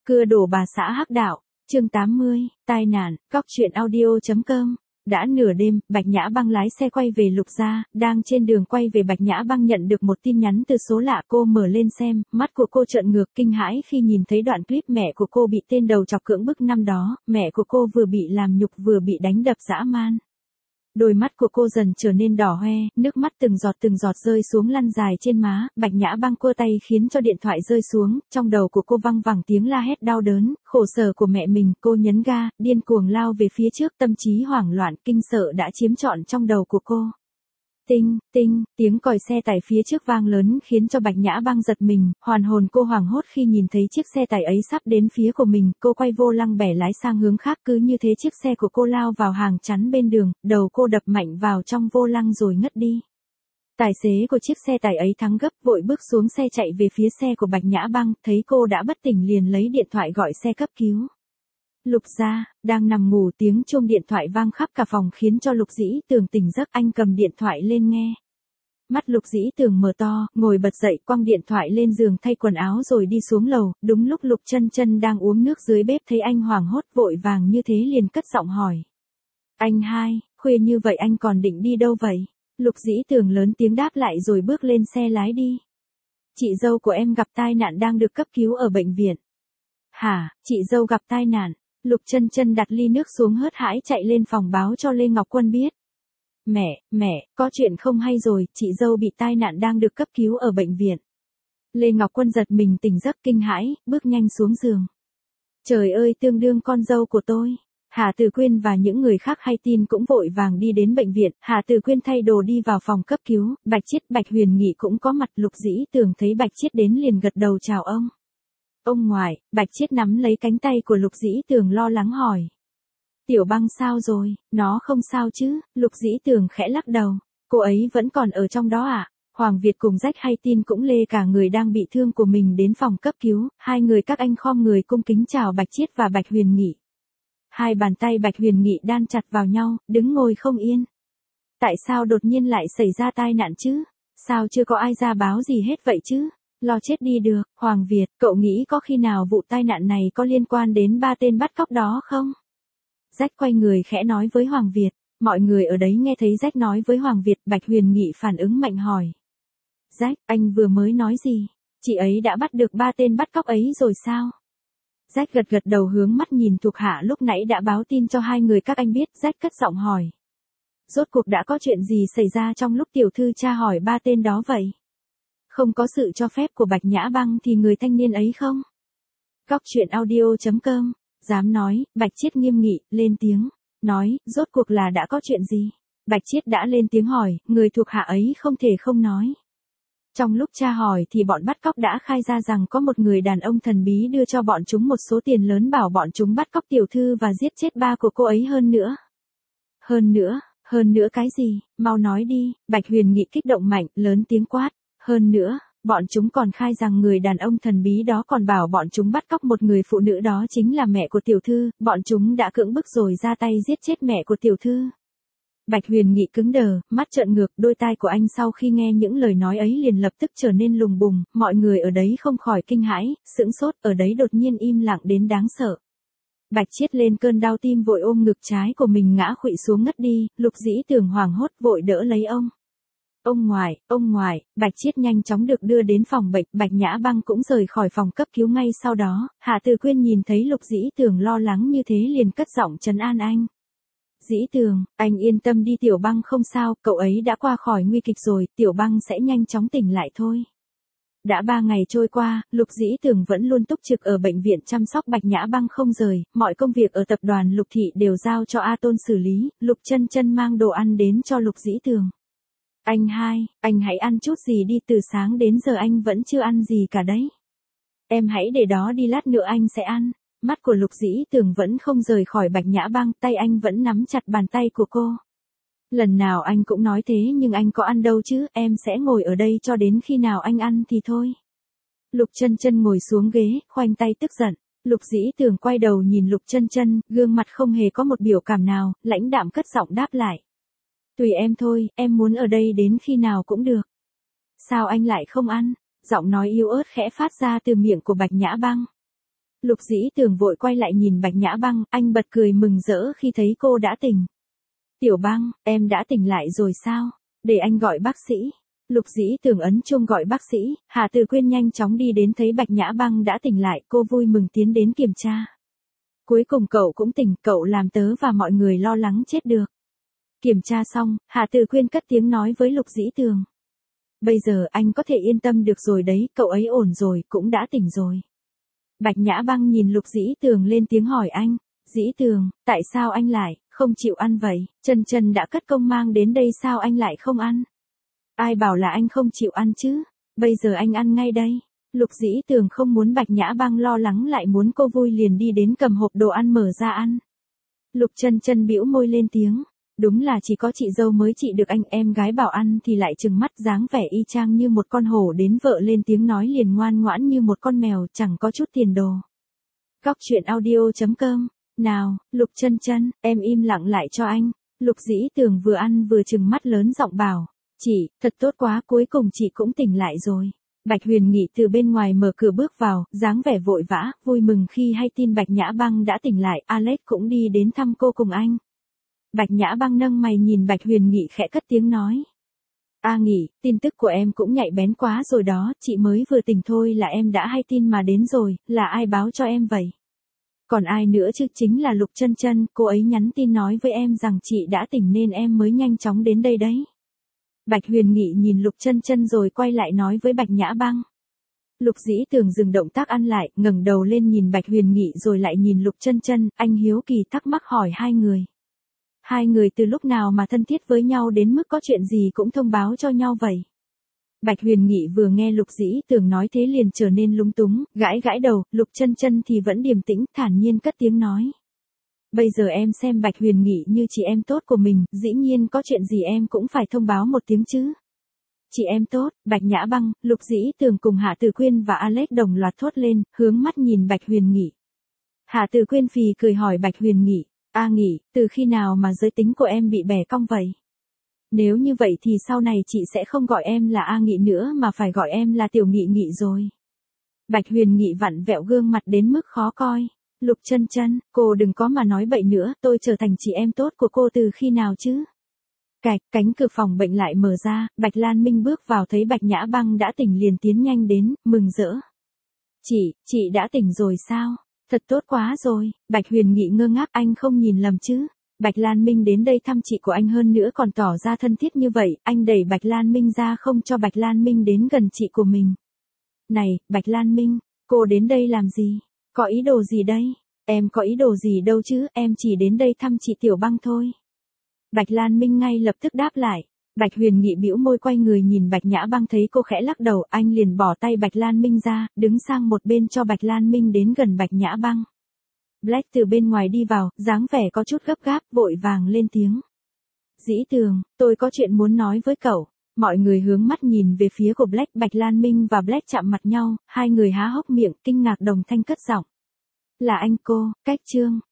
Cưa đổ bà xã hắc đạo, chương 80, tai nạn, cóc truyện audio.com. Đã nửa đêm, Bạch Nhã Băng lái xe quay về Lục gia, đang trên đường quay về Bạch Nhã Băng nhận được một tin nhắn từ số lạ, cô mở lên xem, mắt của cô trợn ngược kinh hãi khi nhìn thấy đoạn clip mẹ của cô bị tên đầu chọc cưỡng bức năm đó, mẹ của cô vừa bị làm nhục vừa bị đánh đập dã man. Đôi mắt của cô dần trở nên đỏ hoe, nước mắt từng giọt rơi xuống lăn dài trên má, Bạch Nhã Băng quơ tay khiến cho điện thoại rơi xuống, trong đầu của cô văng vẳng tiếng la hét đau đớn, khổ sở của mẹ mình, cô nhấn ga, điên cuồng lao về phía trước, tâm trí hoảng loạn, kinh sợ đã chiếm trọn trong đầu của cô. Tinh, tinh, tiếng còi xe tải phía trước vang lớn khiến cho Bạch Nhã Băng giật mình, hoàn hồn cô hoảng hốt khi nhìn thấy chiếc xe tải ấy sắp đến phía của mình, cô quay vô lăng bẻ lái sang hướng khác, cứ như thế chiếc xe của cô lao vào hàng chắn bên đường, đầu cô đập mạnh vào trong vô lăng rồi ngất đi. Tài xế của chiếc xe tải ấy thắng gấp, vội bước xuống xe chạy về phía xe của Bạch Nhã Băng, thấy cô đã bất tỉnh liền lấy điện thoại gọi xe cấp cứu. Lục gia, đang nằm ngủ, tiếng chuông điện thoại vang khắp cả phòng khiến cho Lục Dĩ Tường tỉnh giấc, anh cầm điện thoại lên nghe. Mắt Lục Dĩ Tường mở to, ngồi bật dậy, quăng điện thoại lên giường thay quần áo rồi đi xuống lầu, đúng lúc Lục Chân Chân đang uống nước dưới bếp thấy anh hoảng hốt vội vàng như thế liền cất giọng hỏi. Anh hai, khuya như vậy anh còn định đi đâu vậy? Lục Dĩ Tường lớn tiếng đáp lại rồi bước lên xe lái đi. Chị dâu của em gặp tai nạn đang được cấp cứu ở bệnh viện. Hả, chị dâu gặp tai nạn? Lục Chân Chân đặt ly nước xuống hớt hải chạy lên phòng báo cho Lê Ngọc Quân biết. Mẹ, có chuyện không hay rồi, chị dâu bị tai nạn đang được cấp cứu ở bệnh viện. Lê Ngọc Quân giật mình tỉnh giấc kinh hãi, bước nhanh xuống giường. Trời ơi, tương đương con dâu của tôi. Hà Từ Quyên và những người khác hay tin cũng vội vàng đi đến bệnh viện, Hà Từ Quyên thay đồ đi vào phòng cấp cứu, Bạch Chiết, Bạch Huyền Nghị cũng có mặt, Lục Dĩ Tường thấy Bạch Chiết đến liền gật đầu chào ông. Ông ngoại, Bạch Chiết nắm lấy cánh tay của Lục Dĩ Tường lo lắng hỏi. Tiểu Băng sao rồi, nó không sao chứ? Lục Dĩ Tường khẽ lắc đầu. Cô ấy vẫn còn ở trong đó à? Hoàng Việt cùng Rách hay tin cũng lê cả người đang bị thương của mình đến phòng cấp cứu, hai người các anh khom người cung kính chào Bạch Chiết và Bạch Huyền Nghị. Hai bàn tay Bạch Huyền Nghị đan chặt vào nhau, đứng ngồi không yên. Tại sao đột nhiên lại xảy ra tai nạn chứ? Sao chưa có ai ra báo gì hết vậy chứ? Lo chết đi được, Hoàng Việt, cậu nghĩ có khi nào vụ tai nạn này có liên quan đến 3 tên bắt cóc đó không? Rách quay người khẽ nói với Hoàng Việt, mọi người ở đấy nghe thấy Rách nói với Hoàng Việt, Bạch Huyền Nghị phản ứng mạnh hỏi. Rách, anh vừa mới nói gì? Chị ấy đã bắt được 3 tên bắt cóc ấy rồi sao? Rách gật đầu hướng mắt nhìn thuộc hạ lúc nãy đã báo tin cho hai người các anh biết, Rách cất giọng hỏi. Rốt cuộc đã có chuyện gì xảy ra trong lúc tiểu thư tra hỏi 3 tên đó vậy? Không có sự cho phép của Bạch Nhã Băng thì người thanh niên ấy không? Cóc truyện audio.com, dám nói, Bạch Chiết nghiêm nghị, lên tiếng, nói, rốt cuộc là đã có chuyện gì? Bạch Chiết đã lên tiếng hỏi, người thuộc hạ ấy không thể không nói. Trong lúc tra hỏi thì bọn bắt cóc đã khai ra rằng có một người đàn ông thần bí đưa cho bọn chúng một số tiền lớn bảo bọn chúng bắt cóc tiểu thư và giết chết ba của cô ấy hơn nữa. Hơn nữa cái gì, mau nói đi, Bạch Huyền Nghị kích động mạnh, lớn tiếng quát. Hơn nữa, bọn chúng còn khai rằng người đàn ông thần bí đó còn bảo bọn chúng bắt cóc một người phụ nữ đó chính là mẹ của tiểu thư, bọn chúng đã cưỡng bức rồi ra tay giết chết mẹ của tiểu thư. Bạch Huyền Nghị cứng đờ, mắt trợn ngược, đôi tai của anh sau khi nghe những lời nói ấy liền lập tức trở nên lùng bùng, mọi người ở đấy không khỏi kinh hãi, sững sốt, ở đấy đột nhiên im lặng đến đáng sợ. Bạch Chiết lên cơn đau tim vội ôm ngực trái của mình ngã khuỵu xuống ngất đi, Lục Dĩ Tường hoảng hốt vội đỡ lấy ông. Ông ngoại, Bạch Chiết nhanh chóng được đưa đến phòng bệnh, Bạch Nhã Băng cũng rời khỏi phòng cấp cứu ngay sau đó, Hà Từ Quyên nhìn thấy Lục Dĩ Tường lo lắng như thế liền cất giọng trấn an anh. Dĩ Tường, anh yên tâm đi, Tiểu Băng không sao, cậu ấy đã qua khỏi nguy kịch rồi, Tiểu Băng sẽ nhanh chóng tỉnh lại thôi. Đã 3 ngày trôi qua, Lục Dĩ Tường vẫn luôn túc trực ở bệnh viện chăm sóc Bạch Nhã Băng không rời, mọi công việc ở tập đoàn Lục Thị đều giao cho A Tôn xử lý, Lục Chân Chân mang đồ ăn đến cho Lục Dĩ Tường. Anh hai, anh hãy ăn chút gì đi, từ sáng đến giờ anh vẫn chưa ăn gì cả đấy. Em hãy để đó đi, lát nữa anh sẽ ăn. Mắt của Lục Dĩ Tường vẫn không rời khỏi Bạch Nhã Băng, tay anh vẫn nắm chặt bàn tay của cô. Lần nào anh cũng nói thế nhưng anh có ăn đâu chứ, em sẽ ngồi ở đây cho đến khi nào anh ăn thì thôi. Lục Chân Chân ngồi xuống ghế, khoanh tay tức giận. Lục Dĩ Tường quay đầu nhìn Lục Chân Chân, gương mặt không hề có một biểu cảm nào, lãnh đạm cất giọng đáp lại. Tùy em thôi, em muốn ở đây đến khi nào cũng được. Sao anh lại không ăn? Giọng nói yếu ớt khẽ phát ra từ miệng của Bạch Nhã Băng. Lục Dĩ Tường vội quay lại nhìn Bạch Nhã Băng, anh bật cười mừng rỡ khi thấy cô đã tỉnh. Tiểu Băng, em đã tỉnh lại rồi sao? Để anh gọi bác sĩ. Lục Dĩ Tường ấn chuông gọi bác sĩ, Hạ Từ Quyên nhanh chóng đi đến thấy Bạch Nhã Băng đã tỉnh lại, cô vui mừng tiến đến kiểm tra. Cuối cùng cậu cũng tỉnh, cậu làm tớ và mọi người lo lắng chết được. Kiểm tra xong, Hạ Từ Quyên cất tiếng nói với Lục Dĩ Tường. Bây giờ anh có thể yên tâm được rồi đấy, cậu ấy ổn rồi, cũng đã tỉnh rồi. Bạch Nhã Băng nhìn Lục Dĩ Tường lên tiếng hỏi anh. Dĩ Tường, tại sao anh lại không chịu ăn vậy? Chân Chân đã cất công mang đến đây sao anh lại không ăn? Ai bảo là anh không chịu ăn chứ? Bây giờ anh ăn ngay đây. Lục Dĩ Tường không muốn Bạch Nhã Băng lo lắng lại muốn cô vui liền đi đến cầm hộp đồ ăn mở ra ăn. Lục Chân Chân bĩu môi lên tiếng. Đúng là chỉ có chị dâu mới trị được anh, em gái bảo ăn thì lại trừng mắt dáng vẻ y chang như một con hổ, đến vợ lên tiếng nói liền ngoan ngoãn như một con mèo, chẳng có chút tiền đồ. Góc truyện audio.com. Nào, Lục Chân Chân, em im lặng lại cho anh. Lục Dĩ Tường vừa ăn vừa trừng mắt lớn giọng bảo. Chị, thật tốt quá, cuối cùng chị cũng tỉnh lại rồi. Bạch Huyền Nghị từ bên ngoài mở cửa bước vào, dáng vẻ vội vã, vui mừng khi hay tin Bạch Nhã Băng đã tỉnh lại, Alex cũng đi đến thăm cô cùng anh. Bạch Nhã Băng nâng mày nhìn Bạch Huyền Nghị khẽ cất tiếng nói. A Nghị, tin tức của em cũng nhạy bén quá rồi đó, chị mới vừa tỉnh thôi là em đã hay tin mà đến rồi, là ai báo cho em vậy? Còn ai nữa chứ, chính là Lục Chân Chân, cô ấy nhắn tin nói với em rằng chị đã tỉnh nên em mới nhanh chóng đến đây đấy. Bạch Huyền Nghị nhìn Lục Chân Chân rồi quay lại nói với Bạch Nhã Băng. Lục Dĩ Tường dừng động tác ăn lại, ngẩng đầu lên nhìn Bạch Huyền Nghị rồi lại nhìn Lục Chân Chân, anh hiếu kỳ thắc mắc hỏi hai người. Hai người từ lúc nào mà thân thiết với nhau đến mức có chuyện gì cũng thông báo cho nhau vậy? Bạch Huyền Nghị vừa nghe Lục Dĩ Tường nói thế liền trở nên lúng túng, gãi gãi đầu, Lục Chân Chân thì vẫn điềm tĩnh, thản nhiên cất tiếng nói. Bây giờ em xem Bạch Huyền Nghị như chị em tốt của mình, dĩ nhiên có chuyện gì em cũng phải thông báo một tiếng chứ. Chị em tốt, Bạch Nhã Băng, Lục Dĩ Tường cùng Hạ Từ Quyên và Alex đồng loạt thốt lên, hướng mắt nhìn Bạch Huyền Nghị. Hạ Từ Quyên phì cười hỏi Bạch Huyền Nghị. A Nghị, từ khi nào mà giới tính của em bị bẻ cong vậy? Nếu như vậy thì sau này chị sẽ không gọi em là A Nghị nữa mà phải gọi em là Tiểu Nghị Nghị rồi. Bạch Huyền Nghị vặn vẹo gương mặt đến mức khó coi. Lục Chân Chân, cô đừng có mà nói bậy nữa, tôi trở thành chị em tốt của cô từ khi nào chứ? Cạch, cánh cửa phòng bệnh lại mở ra, Bạch Lan Minh bước vào thấy Bạch Nhã Băng đã tỉnh liền tiến nhanh đến, mừng rỡ. Chị đã tỉnh rồi sao? Thật tốt quá rồi, Bạch Huyền Nghị ngơ ngác, anh không nhìn lầm chứ? Bạch Lan Minh đến đây thăm chị của anh hơn nữa còn tỏ ra thân thiết như vậy, anh đẩy Bạch Lan Minh ra không cho Bạch Lan Minh đến gần chị của mình. Này, Bạch Lan Minh, cô đến đây làm gì? Có ý đồ gì đây? Em có ý đồ gì đâu chứ, em chỉ đến đây thăm chị Tiểu Băng thôi. Bạch Lan Minh ngay lập tức đáp lại. Bạch Huyền Nghị bĩu môi quay người nhìn Bạch Nhã Băng thấy cô khẽ lắc đầu, anh liền bỏ tay Bạch Lan Minh ra, đứng sang một bên cho Bạch Lan Minh đến gần Bạch Nhã Băng. Black từ bên ngoài đi vào, dáng vẻ có chút gấp gáp, vội vàng lên tiếng. Dĩ Tường, tôi có chuyện muốn nói với cậu. Mọi người hướng mắt nhìn về phía của Black, Bạch Lan Minh và Black chạm mặt nhau, hai người há hốc miệng, kinh ngạc đồng thanh cất giọng. Là anh cô, Cách Trương,